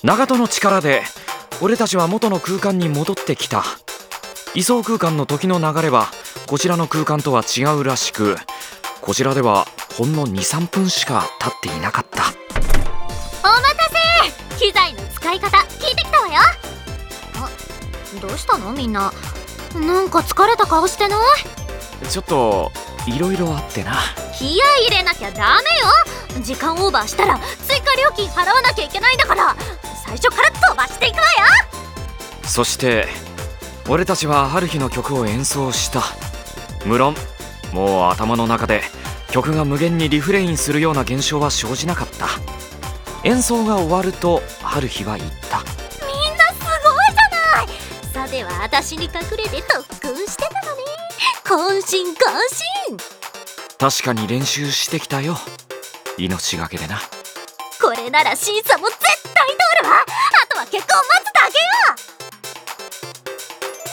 長門の力で俺たちは元の空間に戻ってきた。位相空間の時の流れはこちらの空間とは違うらしく、こちらではほんの 2,3 分しか経っていなかった。 お待たせ。機材の使い方聞いてきたわよ。どうしたのみんな。なんか疲れた顔してない？ ちょっといろいろあってな。 気合い入れなきゃダメよ。時間オーバーしたら追加料金払わなきゃいけないんだから、最初から飛ばしていくわよ。 そして俺たちは春日の曲を演奏した。無論もう頭の中で曲が無限にリフレインするような現象は生じなかった。演奏が終わると春日は言った。 みんなすごいじゃない。さては私に隠れて特訓してたのね。感心感心。 確かに練習してきたよ、命がけでな。 これなら審査も絶対通るわ。あとは結果を待つだけよ。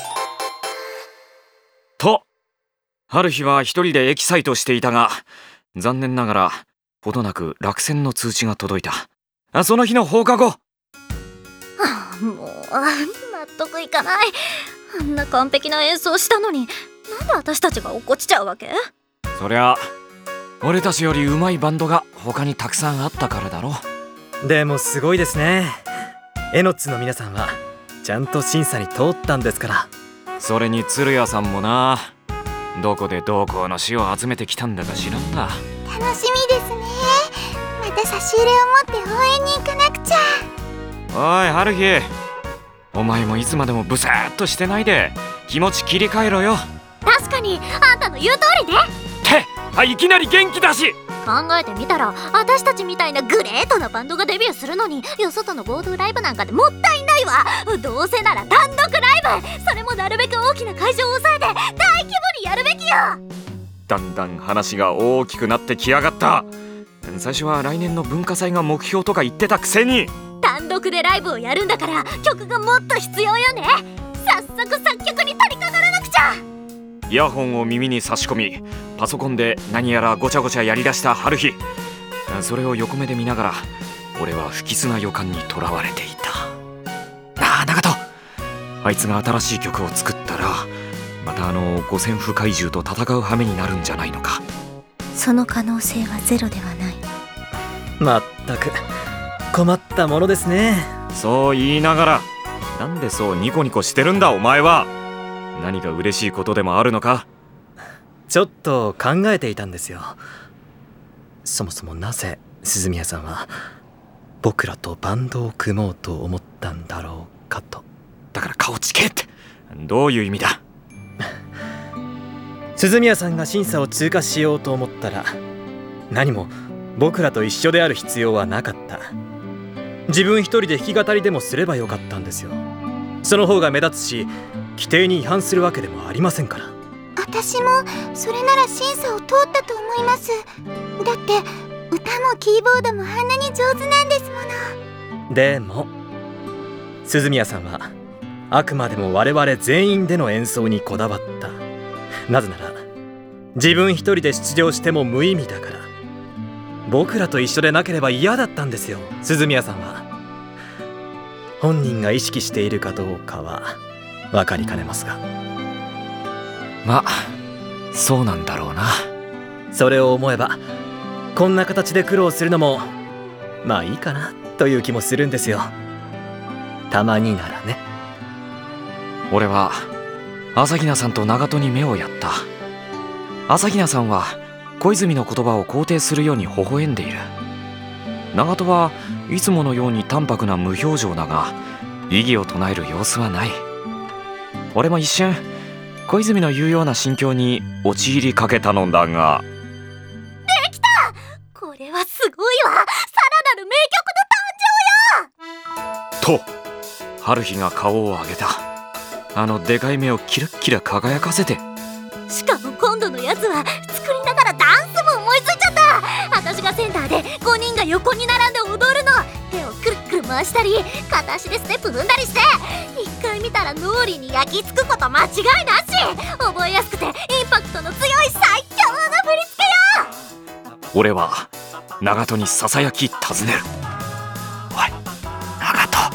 と春日は一人でエキサイトしていたが、残念ながらほどなく落選の通知が届いた。その日の放課後。 もう納得いかない。あんな完璧な演奏したのに、なんで私たちが落っこちちゃうわけ？ そりゃ俺たちより上手いバンドが他にたくさんあったからだろ。 でもすごいですね。エノッツの皆さんはちゃんと審査に通ったんですから。 それに鶴屋さんもな、どこでどうこうの詩を集めてきたんだか知らんが。 楽しみですね。また差し入れを持って応援に行かなくちゃ。 おい春日、お前もいつまでもブサーっとしてないで気持ち切り替えろよ。 確かにあんたの言う通りね。 いきなり元気だし。 考えてみたら私たちみたいなグレートなバンドがデビューするのに、よそとの合同ライブなんかでもったいないわ。どうせなら単独ライブ、それもなるべく大きな会場を抑えて大規模にやるべきよ。 だんだん話が大きくなってきやがった。最初は来年の文化祭が目標とか言ってたくせに。 単独でライブをやるんだから曲がもっと必要よね。早速作曲に取り掛からなくちゃ。 イヤホンを耳に差し込み、パソコンで何やらごちゃごちゃやりだした春日。それを横目で見ながら俺は不吉な予感にとらわれていた。長門、あいつが新しい曲を作ったらまた五線譜怪獣と戦う羽目になるんじゃないのか。 その可能性はゼロではない。 まったく困ったものですね。 そう言いながらなんでそうニコニコしてるんだお前は。何か嬉しいことでもあるのか？ ちょっと考えていたんですよ。そもそもなぜ鈴宮さんは僕らとバンドを組もうと思ったんだろうかと。 だから顔つけって、どういう意味だ？ 鈴宮さんが審査を通過しようと思ったら何も僕らと一緒である必要はなかった。自分一人で弾き語りでもすればよかったんですよ。その方が目立つし規定に違反するわけでもありませんから。 私もそれなら審査を通ったと思います。だって歌もキーボードもあんなに上手なんですもの。 でも鈴宮さんはあくまでも我々全員での演奏にこだわった。なぜなら自分一人で出場しても無意味だから。僕らと一緒でなければ嫌だったんですよ、鈴宮さんは。本人が意識しているかどうかは分かりかねますが。 まあそうなんだろうな。 それを思えばこんな形で苦労するのもまあいいかなという気もするんですよ。たまにならね。 俺は朝比奈さんと長門に目をやった。朝比奈さんは小泉の言葉を肯定するように微笑んでいる。長門はいつものように淡白な無表情だが異議を唱える様子はない。俺も一瞬小泉の言うような心境に陥りかけたのだが。 できた。これはすごいわ。さらなる名曲の誕生よ。 と春日が顔を上げた。でかい目をキラッキラ輝かせて。 しかも今度のやつは作りながらダンスも思いついちゃった。私がセンターで5人が横に並んで踊るの。手をくるくる回したり片足でステップ踏んだりして、一回見たら脳裏に焼き付くこと間違いなし。覚えやすくてインパクトの強い最強の振り付けよ。 俺は長門にささやき尋ねる。おい長門、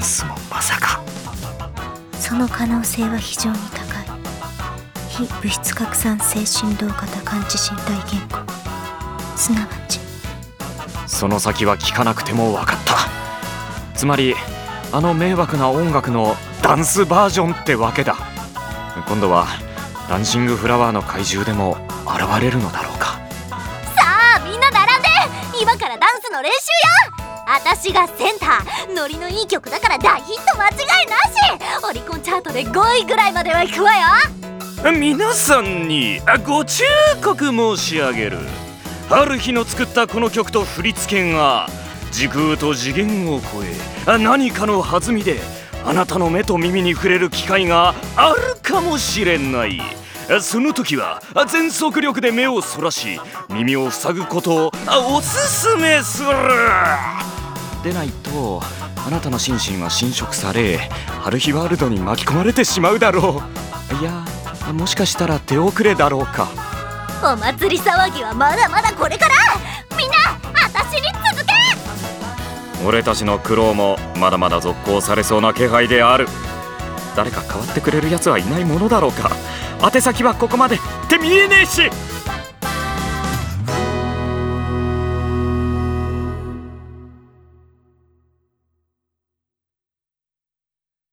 スもまさか。 その可能性は非常に高い。非物質拡散性振動型感知身体言語、すなわちその先は聞かなくても分かった。つまりあの迷惑な音楽のダンスバージョンってわけだ。今度はダンシングフラワーの怪獣でも現れるのだろうか。 さあみんな並んで、今からダンスの練習よ。私がセンター、ノリのいい曲だから大ヒット間違いなし。オリコンチャートで5位ぐらいまでは行くわよ。 皆さんにご忠告申し上げる。春日の作ったこの曲と振り付けが時空と次元を超え、何かの弾みであなたの目と耳に触れる機会があるかもしれない。その時は全速力で目をそらし、耳を塞ぐことをおすすめする。でないとあなたの心身は侵食され、春日ワールドに巻き込まれてしまうだろう。いや、もしかしたら手遅れだろうか。 お祭り騒ぎはまだまだこれから。みんな私に続け。 俺たちの苦労もまだまだ続行されそうな気配である。誰か代わってくれるやつはいないものだろうか。宛先はここまでって見えねえし。